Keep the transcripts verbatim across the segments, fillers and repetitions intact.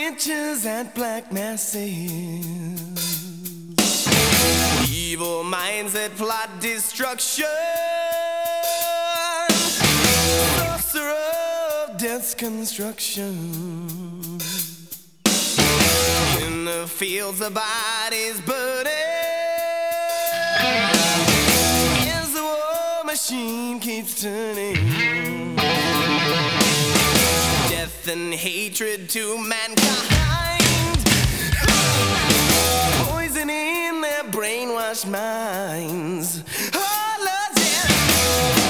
witches and black masses, evil minds that plot destruction, sorcerer of death's construction. In the fields the bodies burning, as the war machine keeps turning. Death and hatred to mankind, poison in their brainwashed minds. Oh, Lord, yeah.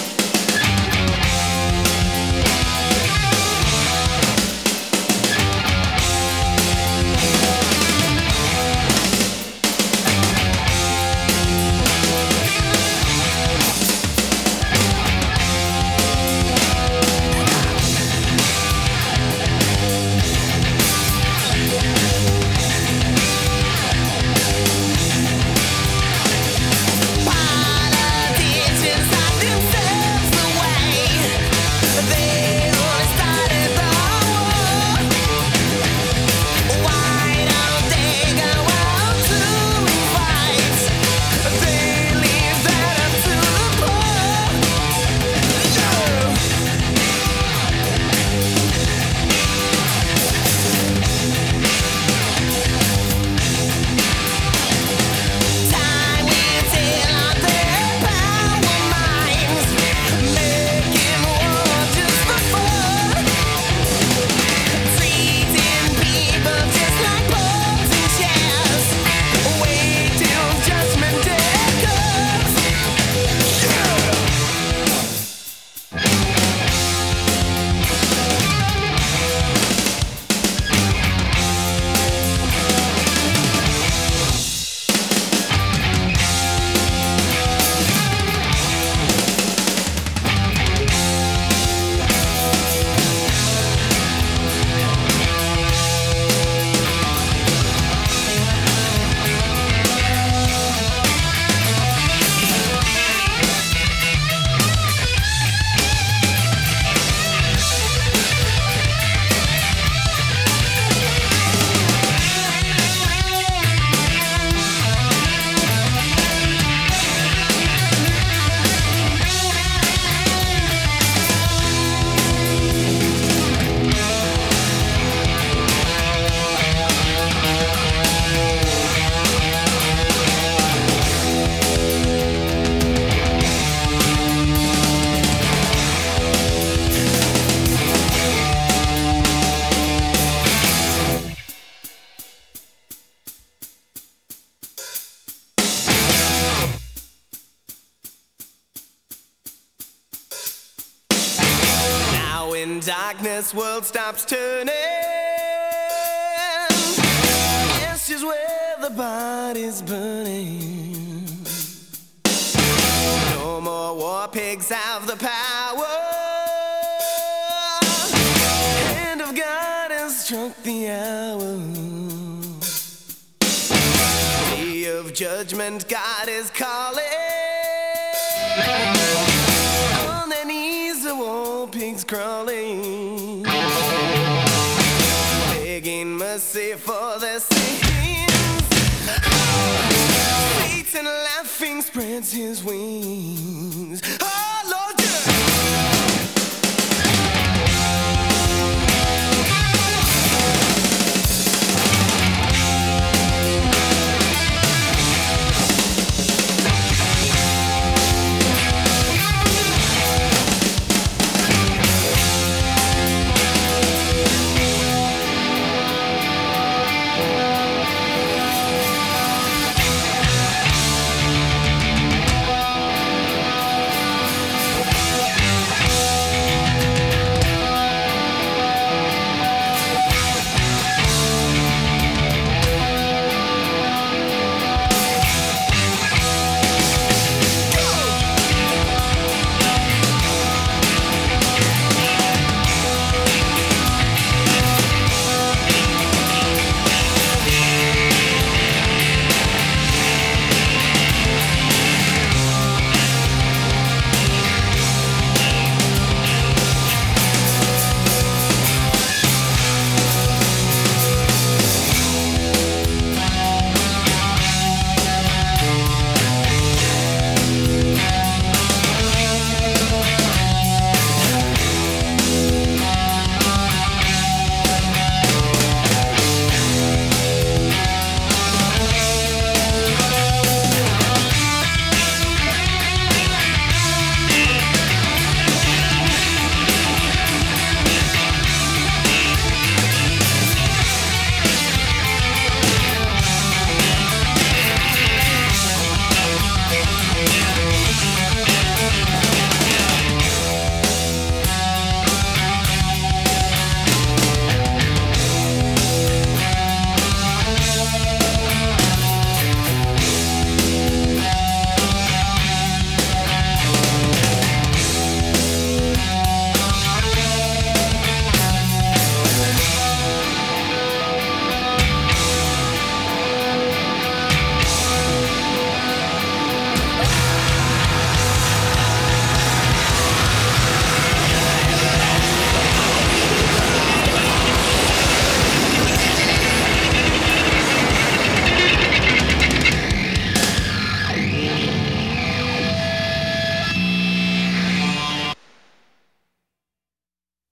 When darkness world stops turning, ashes where the body's burning. No more war pigs have the power. Hand of God has struck the hour. Day of judgment, God is calling. On their knees the war pigs crawling, begging mercy for their sins. Satan laughing spreads his wings.